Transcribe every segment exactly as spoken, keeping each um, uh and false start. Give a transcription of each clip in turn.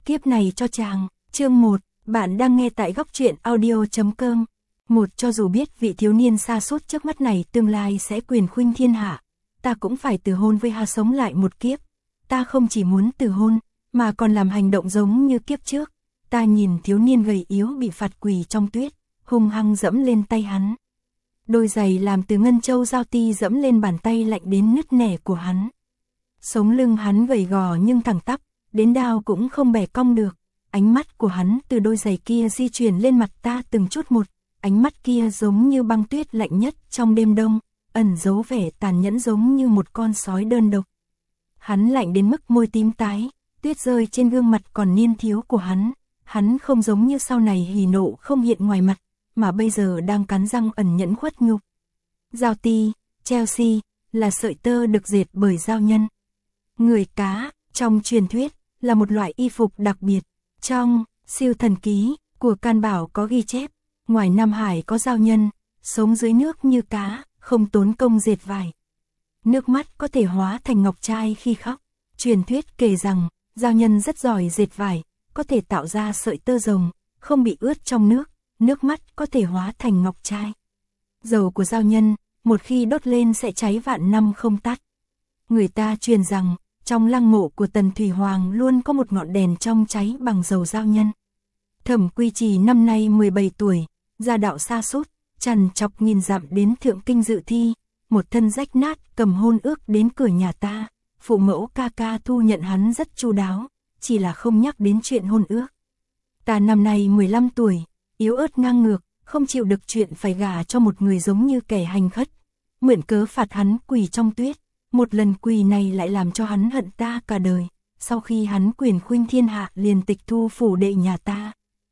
Kiếp này cho chàng, chương một, bạn đang nghe tại góc truyện audio chấm com. Một, cho dù biết vị thiếu niên xa sút trước mắt này tương lai sẽ quyền khuynh thiên hạ, ta cũng phải từ hôn với hắn sống lại một kiếp. Ta không chỉ muốn từ hôn, mà còn làm hành động giống như kiếp trước. Ta nhìn thiếu niên gầy yếu bị phạt quỳ trong tuyết, hung hăng dẫm lên tay hắn. Đôi giày làm từ ngân châu giao ti dẫm lên bàn tay lạnh đến nứt nẻ của hắn. Sống lưng hắn gầy gò nhưng thẳng tắp, đến đao cũng không bẻ cong được. Ánh mắt của hắn từ đôi giày kia di chuyển lên mặt ta từng chút một. Ánh mắt kia giống như băng tuyết lạnh nhất trong đêm đông, ẩn giấu vẻ tàn nhẫn giống như một con sói đơn độc. Hắn lạnh đến mức môi tím tái, tuyết rơi trên gương mặt còn niên thiếu của hắn. Hắn không giống như sau này hỉ nộ không hiện ngoài mặt, mà bây giờ đang cắn răng ẩn nhẫn khuất nhục. Giao ti, Chelsea, là sợi tơ được dệt bởi giao nhân. Người cá, trong truyền thuyết, là một loại y phục đặc biệt. Trong siêu thần ký của Can Bảo có ghi chép, ngoài Nam Hải có giao nhân, sống dưới nước như cá, không tốn công dệt vải. Nước mắt có thể hóa thành ngọc trai khi khóc. Truyền thuyết kể rằng, giao nhân rất giỏi dệt vải, có thể tạo ra sợi tơ rồng, không bị ướt trong nước, nước mắt có thể hóa thành ngọc trai. Dầu của giao nhân, một khi đốt lên sẽ cháy vạn năm không tắt. Người ta truyền rằng, trong lăng mộ của Tần Thủy Hoàng luôn có một ngọn đèn trong cháy bằng dầu giao nhân. Thẩm Quy Trì năm nay mười bảy tuổi, gia đạo sa sút, trằn trọc nghìn dặm đến Thượng Kinh dự thi, một thân rách nát cầm hôn ước đến cửa nhà ta. Phụ mẫu ca ca thu nhận hắn rất chu đáo, chỉ là không nhắc đến chuyện hôn ước. Ta năm nay mười lăm tuổi, yếu ớt ngang ngược, không chịu được chuyện phải gả cho một người giống như kẻ hành khất. Mượn cớ phạt hắn quỳ trong tuyết, một lần quỳ này lại làm cho hắn hận ta cả đời. Sau khi hắn quyền khuynh thiên hạ liền tịch thu phủ đệ nhà ta.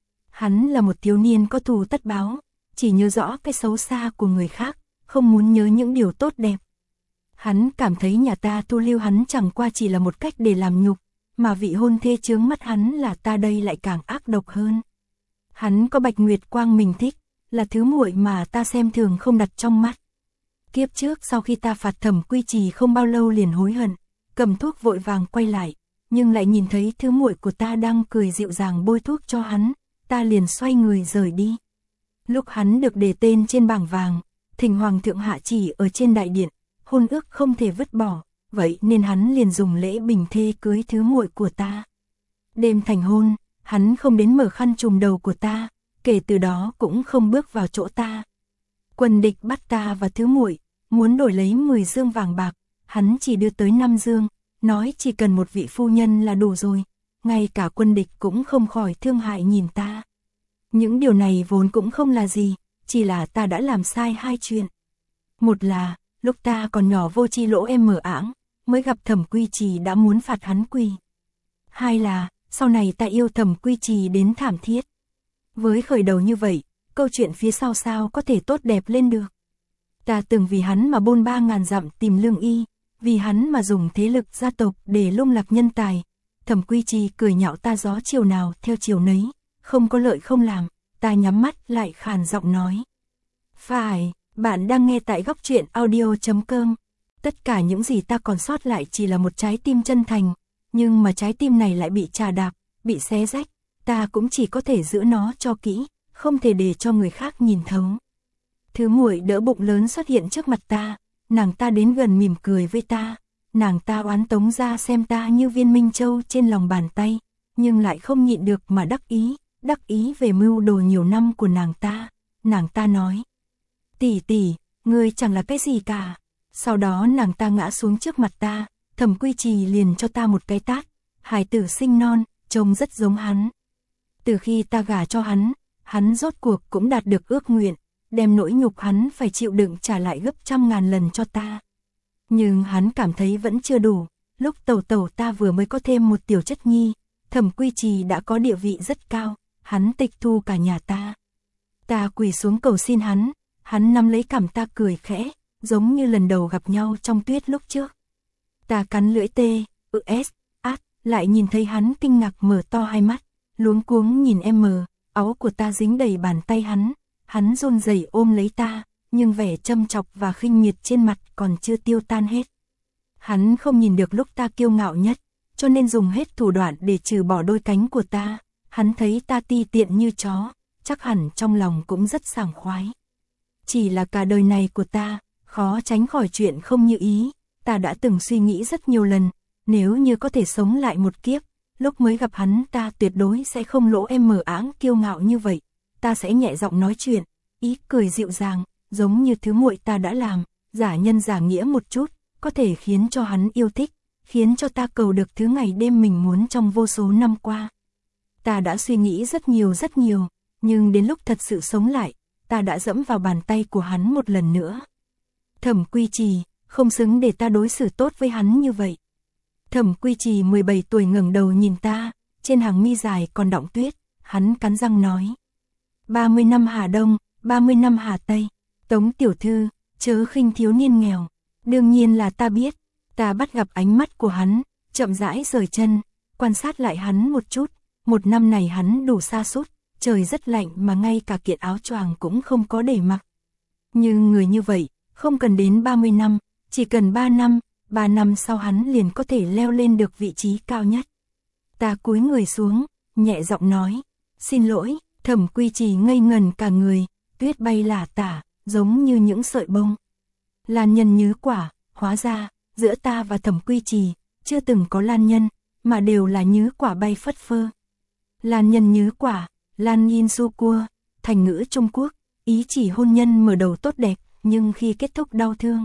Hắn là một thiếu niên có thù tất báo, chỉ nhớ rõ cái xấu xa của người khác, không muốn nhớ những điều tốt đẹp. Hắn cảm thấy nhà ta thu lưu hắn chẳng qua chỉ là một cách để làm nhục, mà vị hôn thê chướng mắt hắn là ta đây lại càng ác độc hơn. Hắn có Bạch Nguyệt Quang mình thích, là thứ muội mà ta xem thường không đặt trong mắt. Kiếp trước sau khi ta phạt Thẩm Quy Trì không bao lâu liền hối hận, cầm thuốc vội vàng quay lại, nhưng lại nhìn thấy thứ muội của ta đang cười dịu dàng bôi thuốc cho hắn, ta liền xoay người rời đi. Lúc hắn được đề tên trên bảng vàng, thỉnh Hoàng thượng hạ chỉ ở trên đại điện, hôn ước không thể vứt bỏ, vậy nên hắn liền dùng lễ bình thê cưới thứ muội của ta. Đêm thành hôn, hắn không đến mở khăn trùm đầu của ta, kể từ đó cũng không bước vào chỗ ta. Quân địch bắt ta và thứ muội, muốn đổi lấy mười dương vàng bạc, hắn chỉ đưa tới năm dương, nói chỉ cần một vị phu nhân là đủ rồi, ngay cả quân địch cũng không khỏi thương hại nhìn ta. Những điều này vốn cũng không là gì, chỉ là ta đã làm sai hai chuyện. Một là, lúc ta còn nhỏ vô tri lỗ em mở ảng, mới gặp Thẩm Quy Trì đã muốn phạt hắn quỳ. Hai là, sau này ta yêu Thẩm Quy Trì đến thảm thiết. Với khởi đầu như vậy, câu chuyện phía sau sao có thể tốt đẹp lên được. Ta từng vì hắn mà bôn ba ngàn dặm tìm lương y, vì hắn mà dùng thế lực gia tộc để lung lạc nhân tài. Thẩm Quy Trì cười nhạo ta gió chiều nào theo chiều nấy, không có lợi không làm, ta nhắm mắt lại khàn giọng nói. Phải, bạn đang nghe tại góc truyện audio chấm com. Tất cả những gì ta còn sót lại chỉ là một trái tim chân thành, nhưng mà trái tim này lại bị trà đạp, bị xé rách, ta cũng chỉ có thể giữ nó cho kỹ, không thể để cho người khác nhìn thấu. Thứ muội đỡ bụng lớn xuất hiện trước mặt ta, nàng ta đến gần mỉm cười với ta, nàng ta oán tống ra xem ta như viên minh châu trên lòng bàn tay, nhưng lại không nhịn được mà đắc ý, đắc ý về mưu đồ nhiều năm của nàng ta. Nàng ta nói, tỷ tỷ, ngươi chẳng là cái gì cả. Sau đó nàng ta ngã xuống trước mặt ta, Thẩm Quy Trì liền cho ta một cái tát, hài tử sinh non, trông rất giống hắn. Từ khi ta gả cho hắn, hắn rốt cuộc cũng đạt được ước nguyện, đem nỗi nhục hắn phải chịu đựng trả lại gấp trăm ngàn lần cho ta. Nhưng hắn cảm thấy vẫn chưa đủ, lúc tẩu tẩu ta vừa mới có thêm một tiểu chất nhi, Thẩm Quy Trì đã có địa vị rất cao, hắn tịch thu cả nhà ta. Ta quỳ xuống cầu xin hắn, hắn nắm lấy cằm ta cười khẽ, giống như lần đầu gặp nhau trong tuyết lúc trước. Ta cắn lưỡi tê, ừ s, át, lại nhìn thấy hắn kinh ngạc mở to hai mắt, luống cuống nhìn em mờ, áo của ta dính đầy bàn tay hắn, hắn run rẩy ôm lấy ta, nhưng vẻ châm chọc và khinh miệt trên mặt còn chưa tiêu tan hết. Hắn không nhìn được lúc ta kiêu ngạo nhất, cho nên dùng hết thủ đoạn để trừ bỏ đôi cánh của ta. Hắn thấy ta ti tiện như chó, chắc hẳn trong lòng cũng rất sảng khoái. Chỉ là cả đời này của ta, khó tránh khỏi chuyện không như ý. Ta đã từng suy nghĩ rất nhiều lần, nếu như có thể sống lại một kiếp, lúc mới gặp hắn ta tuyệt đối sẽ không lỗ em mờ áng kiêu ngạo như vậy. Ta sẽ nhẹ giọng nói chuyện, ý cười dịu dàng, giống như thứ muội ta đã làm, giả nhân giả nghĩa một chút, có thể khiến cho hắn yêu thích, khiến cho ta cầu được thứ ngày đêm mình muốn trong vô số năm qua. Ta đã suy nghĩ rất nhiều rất nhiều, nhưng đến lúc thật sự sống lại, ta đã dẫm vào bàn tay của hắn một lần nữa. Thẩm Quy Trì, không xứng để ta đối xử tốt với hắn như vậy. Thẩm Quy Trì mười bảy tuổi ngẩng đầu nhìn ta, trên hàng mi dài còn đọng tuyết, hắn cắn răng nói. ba mươi năm Hà Đông, ba mươi năm Hà Tây, Tống tiểu thư, chớ khinh thiếu niên nghèo. Đương nhiên là ta biết, ta bắt gặp ánh mắt của hắn, chậm rãi rời chân, quan sát lại hắn một chút. Một năm này hắn đủ sa sút, trời rất lạnh mà ngay cả kiện áo choàng cũng không có để mặc. Nhưng người như vậy, không cần đến ba mươi năm, chỉ cần ba năm, ba năm sau hắn liền có thể leo lên được vị trí cao nhất. Ta cúi người xuống, nhẹ giọng nói, xin lỗi. Thẩm Quy Trì ngây ngần cả người, tuyết bay lả tả, giống như những sợi bông. Lan nhân như quả, hóa ra, giữa ta và Thẩm Quy Trì, chưa từng có lan nhân, mà đều là như quả bay phất phơ. Lan nhân như quả, lan yin su cua, thành ngữ Trung Quốc, ý chỉ hôn nhân mở đầu tốt đẹp, nhưng khi kết thúc đau thương.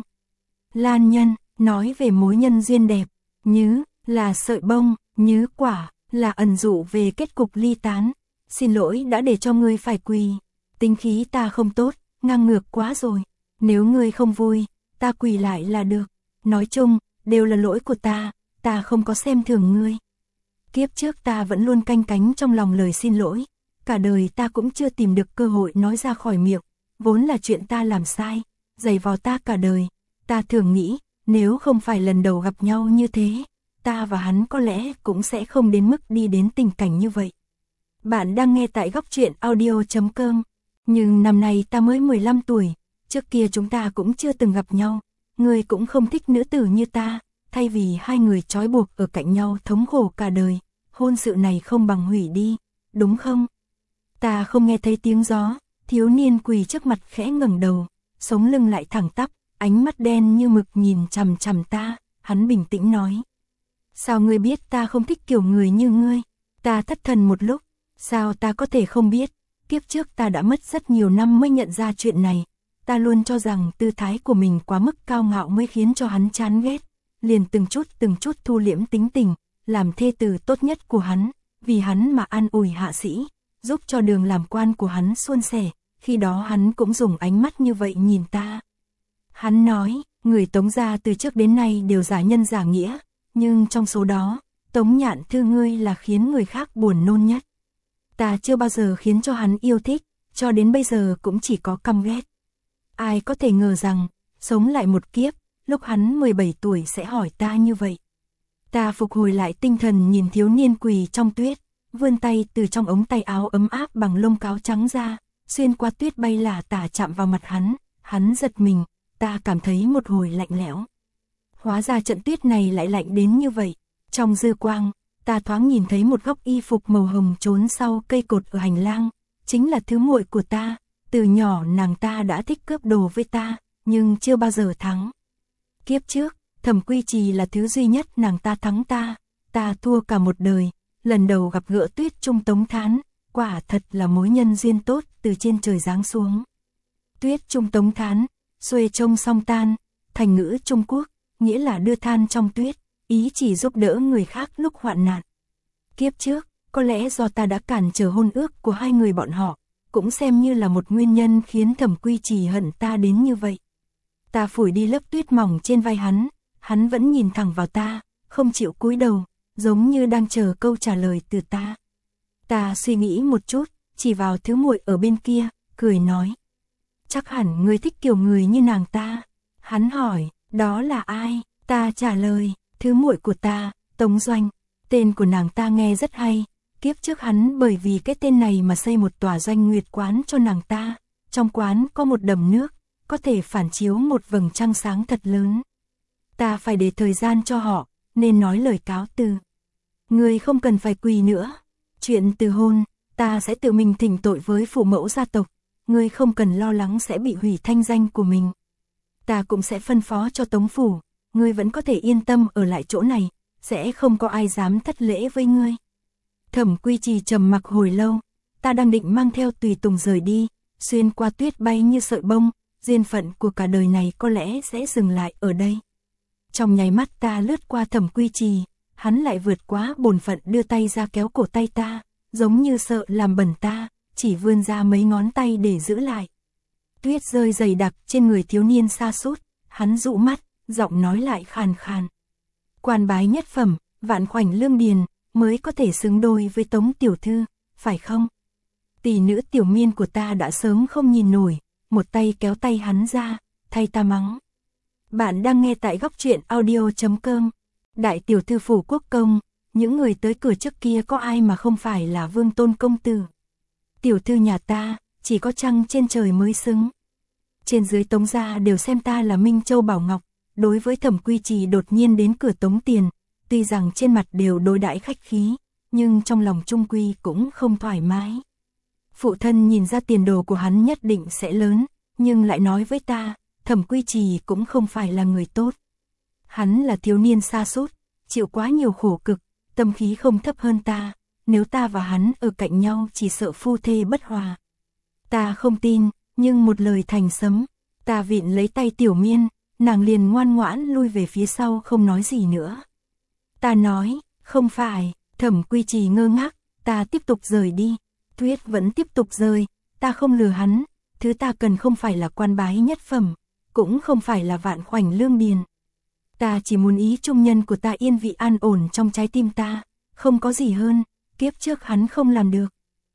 Lan nhân, nói về mối nhân duyên đẹp, như, là sợi bông, như quả, là ẩn dụ về kết cục ly tán. Xin lỗi đã để cho ngươi phải quỳ, tính khí ta không tốt, ngang ngược quá rồi. Nếu ngươi không vui, ta quỳ lại là được. Nói chung, đều là lỗi của ta, ta không có xem thường ngươi. Kiếp trước ta vẫn luôn canh cánh trong lòng lời xin lỗi, cả đời ta cũng chưa tìm được cơ hội nói ra khỏi miệng, vốn là chuyện ta làm sai, dày vò ta cả đời. Ta thường nghĩ, nếu không phải lần đầu gặp nhau như thế, ta và hắn có lẽ cũng sẽ không đến mức đi đến tình cảnh như vậy. Bạn đang nghe tại góc truyện audio chấm com. Nhưng năm nay ta mới mười lăm tuổi, trước kia chúng ta cũng chưa từng gặp nhau, ngươi cũng không thích nữ tử như ta, thay vì hai người trói buộc ở cạnh nhau thống khổ cả đời, hôn sự này không bằng hủy đi, đúng không? Ta không nghe thấy tiếng gió, thiếu niên quỳ trước mặt khẽ ngẩng đầu, sống lưng lại thẳng tắp, ánh mắt đen như mực nhìn chằm chằm ta, hắn bình tĩnh nói. Sao ngươi biết ta không thích kiểu người như ngươi? Ta thất thần một lúc, sao ta có thể không biết, kiếp trước ta đã mất rất nhiều năm mới nhận ra chuyện này, ta luôn cho rằng tư thái của mình quá mức cao ngạo mới khiến cho hắn chán ghét, liền từng chút từng chút thu liễm tính tình, làm thê tử tốt nhất của hắn, vì hắn mà an ủi hạ sĩ, giúp cho đường làm quan của hắn suôn sẻ, khi đó hắn cũng dùng ánh mắt như vậy nhìn ta. Hắn nói, người Tống gia từ trước đến nay đều giả nhân giả nghĩa, nhưng trong số đó, Tống Nhạn Thư ngươi là khiến người khác buồn nôn nhất. Ta chưa bao giờ khiến cho hắn yêu thích, cho đến bây giờ cũng chỉ có căm ghét. Ai có thể ngờ rằng, sống lại một kiếp, lúc hắn mười bảy tuổi sẽ hỏi ta như vậy. Ta phục hồi lại tinh thần nhìn thiếu niên quỳ trong tuyết, vươn tay từ trong ống tay áo ấm áp bằng lông cáo trắng ra, xuyên qua tuyết bay lả tả chạm vào mặt hắn, hắn giật mình, ta cảm thấy một hồi lạnh lẽo. Hóa ra trận tuyết này lại lạnh đến như vậy, trong dư quang, ta thoáng nhìn thấy một góc y phục màu hồng trốn sau cây cột ở hành lang, chính là thứ muội của ta, từ nhỏ nàng ta đã thích cướp đồ với ta, nhưng chưa bao giờ thắng. Kiếp trước, Thẩm Quy Trì là thứ duy nhất nàng ta thắng ta, ta thua cả một đời, lần đầu gặp gỡ tuyết trung Tống Thán, quả thật là mối nhân duyên tốt từ trên trời giáng xuống. Tuyết trung Tống Thán, xuê trông song tan, thành ngữ Trung Quốc, nghĩa là đưa than trong tuyết, ý chỉ giúp đỡ người khác lúc hoạn nạn. Kiếp trước, có lẽ do ta đã cản trở hôn ước của hai người bọn họ, cũng xem như là một nguyên nhân khiến Thẩm Quy Trì hận ta đến như vậy. Ta phủi đi lớp tuyết mỏng trên vai hắn, hắn vẫn nhìn thẳng vào ta, không chịu cúi đầu, giống như đang chờ câu trả lời từ ta. Ta suy nghĩ một chút, chỉ vào thứ muội ở bên kia, cười nói. Chắc hẳn ngươi thích kiểu người như nàng ta. Hắn hỏi, đó là ai? Ta trả lời, thứ muội của ta, Tống Doanh. Tên của nàng ta nghe rất hay. Kiếp trước hắn bởi vì cái tên này mà xây một tòa doanh nguyệt quán cho nàng ta. Trong quán có một đầm nước, có thể phản chiếu một vầng trăng sáng thật lớn. Ta phải để thời gian cho họ, nên nói lời cáo từ. Ngươi không cần phải quỳ nữa. Chuyện từ hôn, ta sẽ tự mình thỉnh tội với phụ mẫu gia tộc. Ngươi không cần lo lắng sẽ bị hủy thanh danh của mình. Ta cũng sẽ phân phó cho Tống phủ, ngươi vẫn có thể yên tâm ở lại chỗ này, sẽ không có ai dám thất lễ với ngươi. Thẩm Quy Trì trầm mặc hồi lâu, ta đang định mang theo tùy tùng rời đi, xuyên qua tuyết bay như sợi bông, duyên phận của cả đời này có lẽ sẽ dừng lại ở đây. Trong nháy mắt ta lướt qua Thẩm Quy Trì, hắn lại vượt quá bổn phận đưa tay ra kéo cổ tay ta, giống như sợ làm bẩn ta, chỉ vươn ra mấy ngón tay để giữ lại. Tuyết rơi dày đặc trên người thiếu niên sa sút, hắn dụ mắt, giọng nói lại khàn khàn. Quan bái nhất phẩm, vạn khoảnh lương điền, mới có thể xứng đôi với Tống tiểu thư, phải không? Tỷ nữ Tiểu Miên của ta đã sớm không nhìn nổi, một tay kéo tay hắn ra, thay ta mắng. Bạn đang nghe tại góc truyện audio chấm com. Đại tiểu thư phủ quốc công, những người tới cửa trước kia có ai mà không phải là Vương Tôn công tử. Tiểu thư nhà ta, chỉ có trăng trên trời mới xứng. Trên dưới Tống gia đều xem ta là Minh Châu Bảo Ngọc, đối với Thẩm Quy Trì đột nhiên đến cửa tống tiền, tuy rằng trên mặt đều đối đãi khách khí, nhưng trong lòng trung quy cũng không thoải mái. Phụ thân nhìn ra tiền đồ của hắn nhất định sẽ lớn, nhưng lại nói với ta, Thẩm Quy Trì cũng không phải là người tốt. Hắn là thiếu niên sa sút, chịu quá nhiều khổ cực, tâm khí không thấp hơn ta, nếu ta và hắn ở cạnh nhau chỉ sợ phu thê bất hòa. Ta không tin, nhưng một lời thành sấm, ta vịn lấy tay Tiểu Miên, nàng liền ngoan ngoãn lui về phía sau không nói gì nữa. Ta nói, không phải, Thẩm Quy Trì ngơ ngác, ta tiếp tục rời đi. Tuyết vẫn tiếp tục rơi, ta không lừa hắn, thứ ta cần không phải là quan bái nhất phẩm, cũng không phải là vạn khoảnh lương điền. Ta chỉ muốn ý trung nhân của ta yên vị an ổn trong trái tim ta, không có gì hơn, kiếp trước hắn không làm được.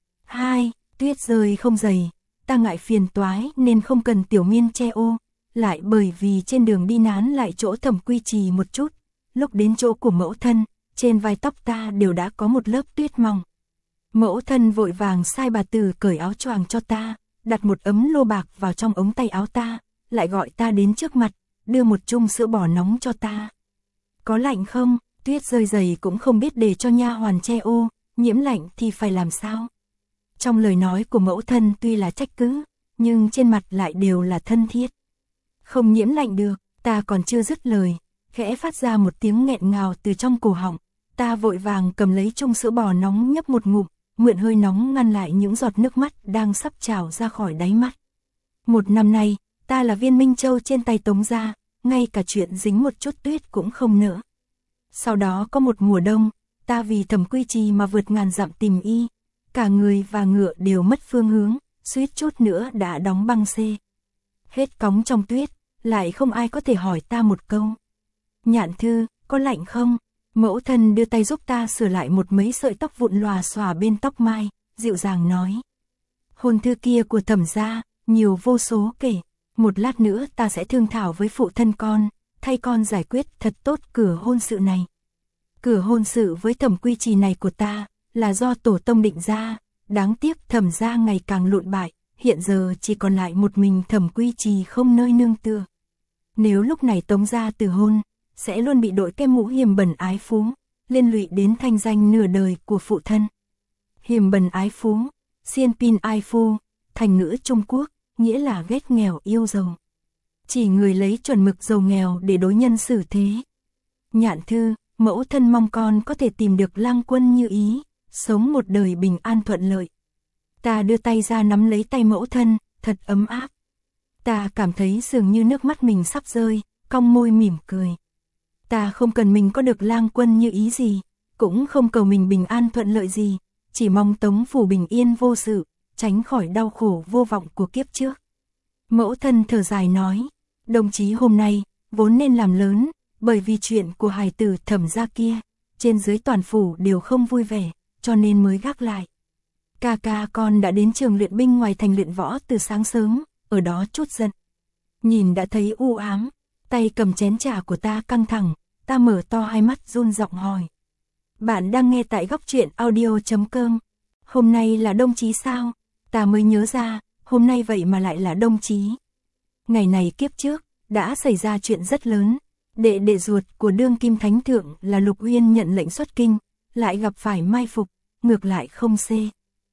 Hai, tuyết rơi không dày, ta ngại phiền toái nên không cần Tiểu Miên che ô, lại bởi vì trên đường đi nán lại chỗ Thẩm Quy Trì một chút, lúc đến chỗ của mẫu thân, trên vai tóc ta đều đã có một lớp tuyết mỏng. Mẫu thân vội vàng sai bà tử cởi áo choàng cho ta, đặt một ấm lô bạc vào trong ống tay áo ta, lại gọi ta đến trước mặt, đưa một chung sữa bò nóng cho ta. Có lạnh không? Tuyết rơi dày cũng không biết để cho nha hoàn che ô, nhiễm lạnh thì phải làm sao? Trong lời nói của mẫu thân tuy là trách cứ, nhưng trên mặt lại đều là thân thiết. Không nhiễm lạnh được, ta còn chưa dứt lời, khẽ phát ra một tiếng nghẹn ngào từ trong cổ họng, ta vội vàng cầm lấy chung sữa bò nóng nhấp một ngụm, mượn hơi nóng ngăn lại những giọt nước mắt đang sắp trào ra khỏi đáy mắt. Một năm nay, ta là viên Minh Châu trên tay Tống gia, ngay cả chuyện dính một chút tuyết cũng không nỡ. Sau đó có một mùa đông, ta vì Thẩm Quy Trì mà vượt ngàn dặm tìm y, cả người và ngựa đều mất phương hướng, suýt chút nữa đã đóng băng xê. Hết cóng trong tuyết, lại không ai có thể hỏi ta một câu. Nhạn thư, có lạnh không? Mẫu thân đưa tay giúp ta sửa lại một mấy sợi tóc vụn lòa xòa bên tóc mai, dịu dàng nói. Hôn thư kia của Thẩm gia, nhiều vô số kể. Một lát nữa ta sẽ thương thảo với phụ thân con, thay con giải quyết thật tốt cửa hôn sự này. Cửa hôn sự với Thẩm Quy Trì này của ta, là do tổ tông định ra, đáng tiếc Thẩm gia ngày càng lụn bại, hiện giờ chỉ còn lại một mình Thẩm Quy Trì không nơi nương tựa. Nếu lúc này Tống gia từ hôn, sẽ luôn bị đội cái mũ hiềm bẩn ái phú, liên lụy đến thanh danh nửa đời của phụ thân. Hiềm bẩn ái phú, xiên pin ai phu, thành ngữ Trung Quốc, nghĩa là ghét nghèo yêu giàu. Chỉ người lấy chuẩn mực giàu nghèo để đối nhân xử thế. Nhạn thư, mẫu thân mong con có thể tìm được lang quân như ý, sống một đời bình an thuận lợi. Ta đưa tay ra nắm lấy tay mẫu thân, thật ấm áp. Ta cảm thấy dường như nước mắt mình sắp rơi, cong môi mỉm cười. Ta không cần mình có được lang quân như ý gì, cũng không cầu mình bình an thuận lợi gì, chỉ mong Tống phủ bình yên vô sự, tránh khỏi đau khổ vô vọng của kiếp trước. Mẫu thân thở dài nói, đồng chí hôm nay, vốn nên làm lớn, bởi vì chuyện của hài tử Thẩm gia kia, trên dưới toàn phủ đều không vui vẻ, cho nên mới gác lại. Ca ca con đã đến trường luyện binh ngoài thành luyện võ từ sáng sớm, ở đó chút giận. Nhìn đã thấy u ám, tay cầm chén trà của ta căng thẳng, ta mở to hai mắt run giọng hỏi. Bạn đang nghe tại góc truyện audio chấm com. Hôm nay là đông chí sao? Ta mới nhớ ra, hôm nay vậy mà lại là đông chí. Ngày này kiếp trước, đã xảy ra chuyện rất lớn. Đệ đệ ruột của đương kim thánh thượng là Lục Uyên nhận lệnh xuất kinh, lại gặp phải mai phục, ngược lại không xê.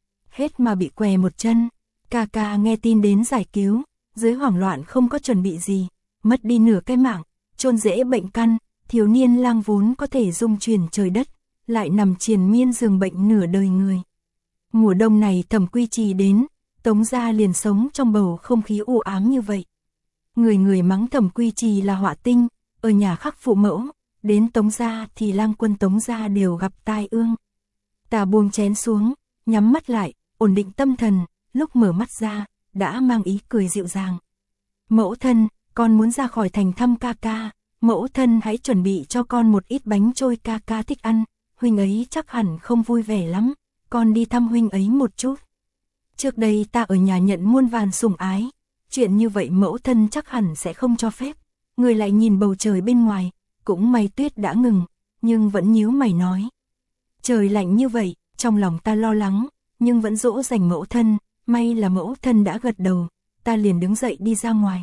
Hết mà bị què một chân. Ca ca nghe tin đến giải cứu, dưới hoảng loạn không có chuẩn bị gì, mất đi nửa cái mạng, chôn rễ bệnh căn, thiếu niên lang vốn có thể dung chuyển trời đất, lại nằm triền miên giường bệnh nửa đời người. Mùa đông này Thẩm Quy Trì đến, Tống gia liền sống trong bầu không khí u ám như vậy. Người người mắng Thẩm Quy Trì là họa tinh, ở nhà khắc phụ mẫu, đến Tống gia thì lang quân Tống gia đều gặp tai ương. Ta buông chén xuống, nhắm mắt lại, ổn định tâm thần, lúc mở mắt ra, đã mang ý cười dịu dàng. Mẫu thân, con muốn ra khỏi thành thăm ca ca, mẫu thân hãy chuẩn bị cho con một ít bánh trôi ca ca thích ăn, huynh ấy chắc hẳn không vui vẻ lắm, con đi thăm huynh ấy một chút. Trước đây ta ở nhà nhận muôn vàn sủng ái, chuyện như vậy mẫu thân chắc hẳn sẽ không cho phép. Người lại nhìn bầu trời bên ngoài, cũng may tuyết đã ngừng, nhưng vẫn nhíu mày nói. Trời lạnh như vậy, trong lòng ta lo lắng, nhưng vẫn dỗ dành mẫu thân, may là mẫu thân đã gật đầu, ta liền đứng dậy đi ra ngoài.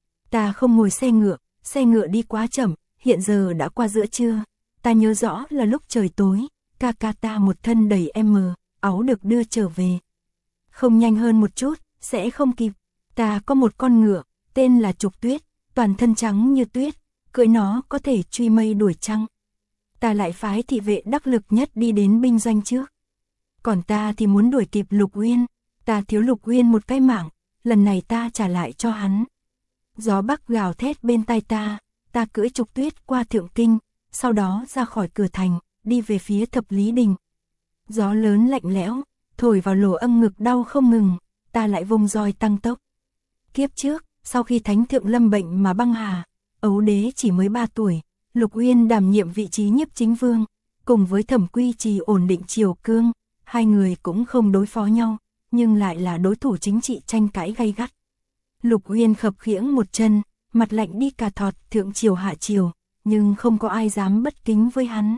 Ta không ngồi xe ngựa, xe ngựa đi quá chậm, hiện giờ đã qua giữa trưa, ta nhớ rõ là lúc trời tối, ca ca ta một thân đầy em mờ, áo được đưa trở về. Không nhanh hơn một chút, sẽ không kịp. Ta có một con ngựa, tên là Trục Tuyết, toàn thân trắng như tuyết, cưỡi nó có thể truy mây đuổi trăng. Ta lại phái thị vệ đắc lực nhất đi đến binh doanh trước. Còn ta thì muốn đuổi kịp Lục Uyên, ta thiếu Lục Uyên một cái mạng, lần này ta trả lại cho hắn. Gió bắc gào thét bên tai ta, ta cưỡi Trục Tuyết qua Thượng Kinh, sau đó ra khỏi cửa thành, đi về phía Thập Lý Đình. Gió lớn lạnh lẽo, thổi vào lỗ âm ngực đau không ngừng, ta lại vùng roi tăng tốc. Kiếp trước, sau khi Thánh Thượng lâm bệnh mà băng hà, Ấu Đế chỉ mới ba tuổi, Lục Uyên đảm nhiệm vị trí nhiếp chính vương, cùng với Thẩm Quy Trì ổn định triều cương, hai người cũng không đối phó nhau, nhưng lại là đối thủ chính trị tranh cãi gay gắt. Lục Uyên khập khiễng một chân, mặt lạnh đi cà thọt thượng triều hạ triều, nhưng không có ai dám bất kính với hắn.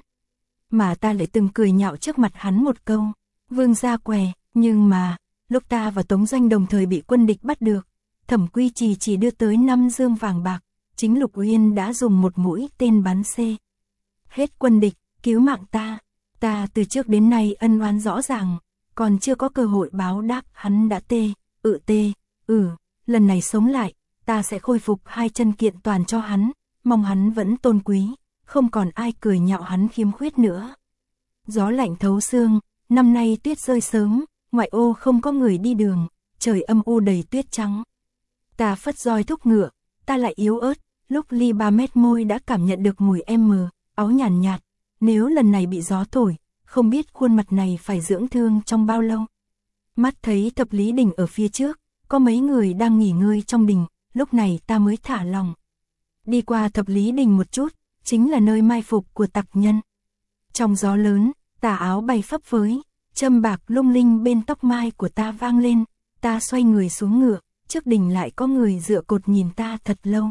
Mà ta lại từng cười nhạo trước mặt hắn một câu, vương gia què, nhưng mà, lúc ta và Tống Doanh đồng thời bị quân địch bắt được, Thẩm Quy Trì chỉ đưa tới năm dương vàng bạc, chính Lục Uyên đã dùng một mũi tên bắn xê. Hết quân địch, cứu mạng ta, ta từ trước đến nay ân oán rõ ràng, còn chưa có cơ hội báo đáp hắn đã tê, ự tê, ừ, lần này sống lại, ta sẽ khôi phục hai chân kiện toàn cho hắn, mong hắn vẫn tôn quý, không còn ai cười nhạo hắn khiếm khuyết nữa. Gió lạnh thấu xương, năm nay tuyết rơi sớm, ngoại ô không có người đi đường, trời âm u đầy tuyết trắng. Ta phất roi thúc ngựa, ta lại yếu ớt, lúc ly ba mét môi đã cảm nhận được mùi em mờ, áo nhàn nhạt, nếu lần này bị gió thổi, không biết khuôn mặt này phải dưỡng thương trong bao lâu. Mắt thấy Thập Lý Đình ở phía trước, có mấy người đang nghỉ ngơi trong đình, lúc này ta mới thả lòng. Đi qua Thập Lý Đình một chút, chính là nơi mai phục của tặc nhân. Trong gió lớn, tà áo bay phấp phới, châm bạc lung linh bên tóc mai của ta vang lên, ta xoay người xuống ngựa, trước đình lại có người dựa cột nhìn ta thật lâu.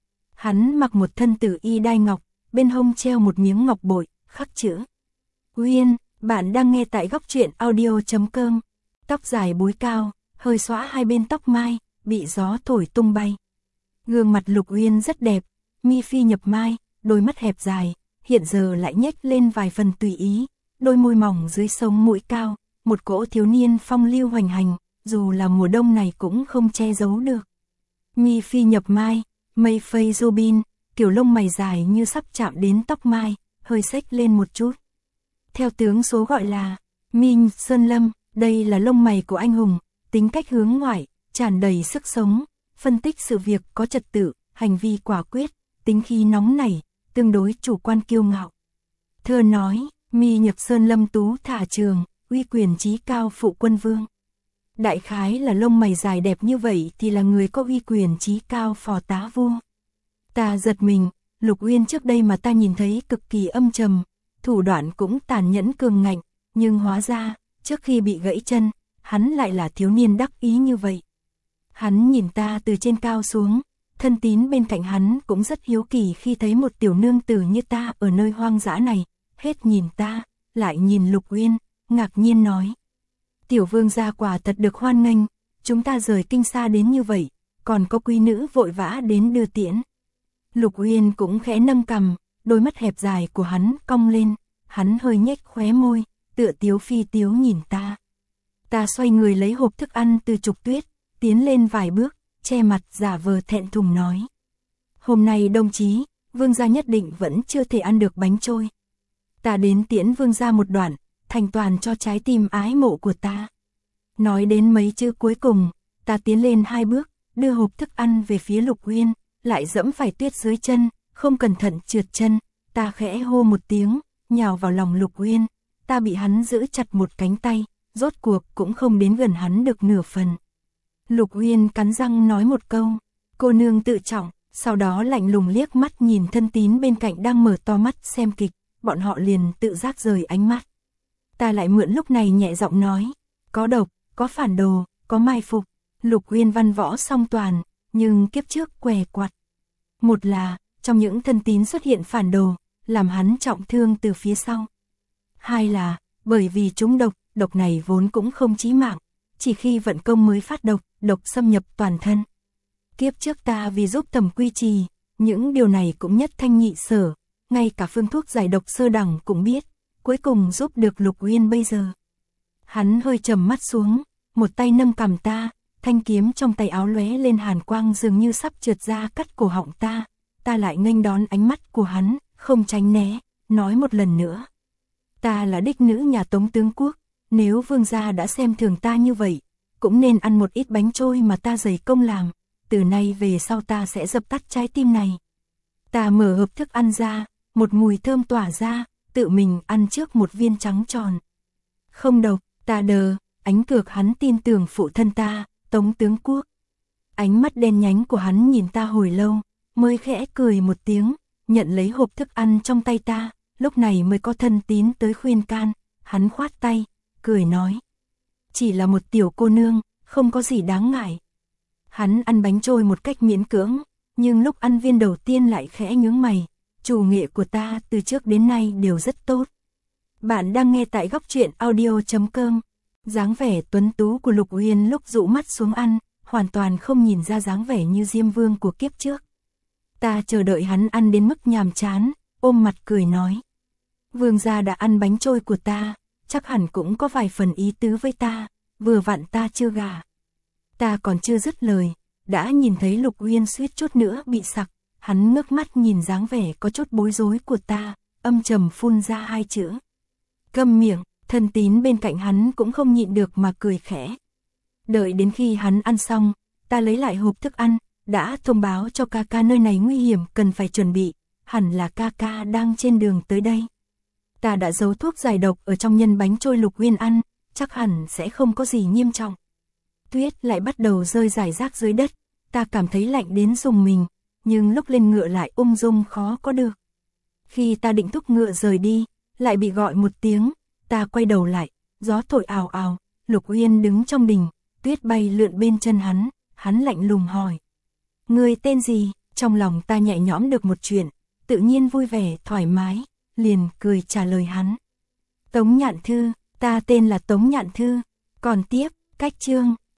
Hắn mặc một thân tử y đai ngọc, bên hông treo một miếng ngọc bội, khắc chữ Uyên. Bạn đang nghe tại góc truyện audio chấm com. Tóc dài búi cao, hơi xõa hai bên tóc mai, bị gió thổi tung bay. Gương mặt Lục Uyên rất đẹp, mi phi nhập mai, đôi mắt hẹp dài, hiện giờ lại nhếch lên vài phần tùy ý, đôi môi mỏng dưới sống mũi cao, một cỗ thiếu niên phong lưu hoành hành, dù là mùa đông này cũng không che giấu được. Mi phi nhập mai, mây phây Robin, kiểu lông mày dài như sắp chạm đến tóc mai, hơi xếch lên một chút. Theo tướng số gọi là Minh Sơn Lâm, đây là lông mày của anh hùng, tính cách hướng ngoại, tràn đầy sức sống, phân tích sự việc có trật tự, hành vi quả quyết, tính khí nóng nảy, tương đối chủ quan kiêu ngạo. Thơ nói, Mi nhập Sơn Lâm tú thả trường, uy quyền trí cao phụ quân vương. Đại khái là lông mày dài đẹp như vậy thì là người có uy quyền trí cao phò tá vua. Ta giật mình, Lục Uyên trước đây mà ta nhìn thấy cực kỳ âm trầm, thủ đoạn cũng tàn nhẫn cường ngạnh, nhưng hóa ra, trước khi bị gãy chân, hắn lại là thiếu niên đắc ý như vậy. Hắn nhìn ta từ trên cao xuống, thân tín bên cạnh hắn cũng rất hiếu kỳ khi thấy một tiểu nương tử như ta ở nơi hoang dã này, hết nhìn ta, lại nhìn Lục Uyên, ngạc nhiên nói. Tiểu vương gia quả thật được hoan nghênh, chúng ta rời kinh xa đến như vậy, còn có quý nữ vội vã đến đưa tiễn. Lục Uyên cũng khẽ nâng cằm, đôi mắt hẹp dài của hắn cong lên, hắn hơi nhếch khóe môi, tựa tiếu phi tiếu nhìn ta. Ta xoay người lấy hộp thức ăn từ Trục Tuyết, tiến lên vài bước, che mặt giả vờ thẹn thùng nói. Hôm nay đồng chí, Vương gia nhất định vẫn chưa thể ăn được bánh trôi. Ta đến tiễn Vương gia một đoạn, thành toàn cho trái tim ái mộ của ta. Nói đến mấy chữ cuối cùng, ta tiến lên hai bước, đưa hộp thức ăn về phía Lục Uyên, lại dẫm phải Tuyết dưới chân, không cẩn thận trượt chân, ta khẽ hô một tiếng, nhào vào lòng Lục Uyên, ta bị hắn giữ chặt một cánh tay, rốt cuộc cũng không đến gần hắn được nửa phần. Lục Uyên cắn răng nói một câu, cô nương tự trọng, sau đó lạnh lùng liếc mắt nhìn Thân Tín bên cạnh đang mở to mắt xem kịch, bọn họ liền tự giác rời ánh mắt. Ta lại mượn lúc này nhẹ giọng nói, có độc, có phản đồ, có mai phục. Lục Uyên văn võ song toàn, nhưng kiếp trước què quặt. Một là, trong những Thân Tín xuất hiện phản đồ, làm hắn trọng thương từ phía sau. Hai là, bởi vì chúng độc, độc này vốn cũng không chí mạng, chỉ khi vận công mới phát độc, độc xâm nhập toàn thân. Kiếp trước ta vì giúp Thẩm Quy Trì, những điều này cũng nhất thanh nhị sở, ngay cả phương thuốc giải độc sơ đẳng cũng biết, cuối cùng giúp được Lục Uyên bây giờ. Hắn hơi trầm mắt xuống, một tay nâng cằm ta, thanh kiếm trong tay áo lóe lên hàn quang dường như sắp trượt ra cắt cổ họng ta, ta lại nghênh đón ánh mắt của hắn, không tránh né, nói một lần nữa. Ta là đích nữ nhà Tống tướng quốc, nếu Vương gia đã xem thường ta như vậy, cũng nên ăn một ít bánh trôi mà ta dày công làm, từ nay về sau ta sẽ dập tắt trái tim này. Ta mở hộp thức ăn ra, một mùi thơm tỏa ra, tự mình ăn trước một viên trắng tròn. Không độc, ta đờ, ánh cược hắn tin tưởng phụ thân ta, Tống tướng quốc. Ánh mắt đen nhánh của hắn nhìn ta hồi lâu, mới khẽ cười một tiếng, nhận lấy hộp thức ăn trong tay ta, lúc này mới có Thân Tín tới khuyên can, hắn khoát tay, cười nói. Chỉ là một tiểu cô nương, không có gì đáng ngại. Hắn ăn bánh trôi một cách miễn cưỡng, nhưng lúc ăn viên đầu tiên lại khẽ nhướng mày, chủ nghệ của ta từ trước đến nay đều rất tốt. Bạn đang nghe tại góc truyện audio chấm com. Dáng vẻ tuấn tú của Lục Uyên lúc dụ mắt xuống ăn, hoàn toàn không nhìn ra dáng vẻ như Diêm Vương của kiếp trước. Ta chờ đợi hắn ăn đến mức nhàm chán, ôm mặt cười nói. Vương gia đã ăn bánh trôi của ta, chắc hẳn cũng có vài phần ý tứ với ta, vừa vặn ta chưa gả. Ta còn chưa dứt lời, đã nhìn thấy Lục Uyên suýt chút nữa bị sặc, hắn ngước mắt nhìn dáng vẻ có chút bối rối của ta, âm trầm phun ra hai chữ. Câm miệng. Thân Tín bên cạnh hắn cũng không nhịn được mà cười khẽ. Đợi đến khi hắn ăn xong, ta lấy lại hộp thức ăn, đã thông báo cho ca ca nơi này nguy hiểm cần phải chuẩn bị, hẳn là ca ca đang trên đường tới đây. Ta đã giấu thuốc giải độc ở trong nhân bánh trôi Lục Uyên ăn, chắc hẳn sẽ không có gì nghiêm trọng. Tuyết lại bắt đầu rơi rải rác dưới đất, ta cảm thấy lạnh đến rùng mình, nhưng lúc lên ngựa lại ung dung khó có được. Khi ta định thúc ngựa rời đi, lại bị gọi một tiếng. Ta quay đầu lại, gió thổi ào ào, Lục Uyên đứng trong đình, tuyết bay lượn bên chân hắn, hắn lạnh lùng hỏi. Người tên gì? Trong lòng ta nhẹ nhõm được một chuyện, tự nhiên vui vẻ, thoải mái, liền cười trả lời hắn. Tống Nhạn Thư, ta tên là Tống Nhạn Thư, còn tiếp, cách chương.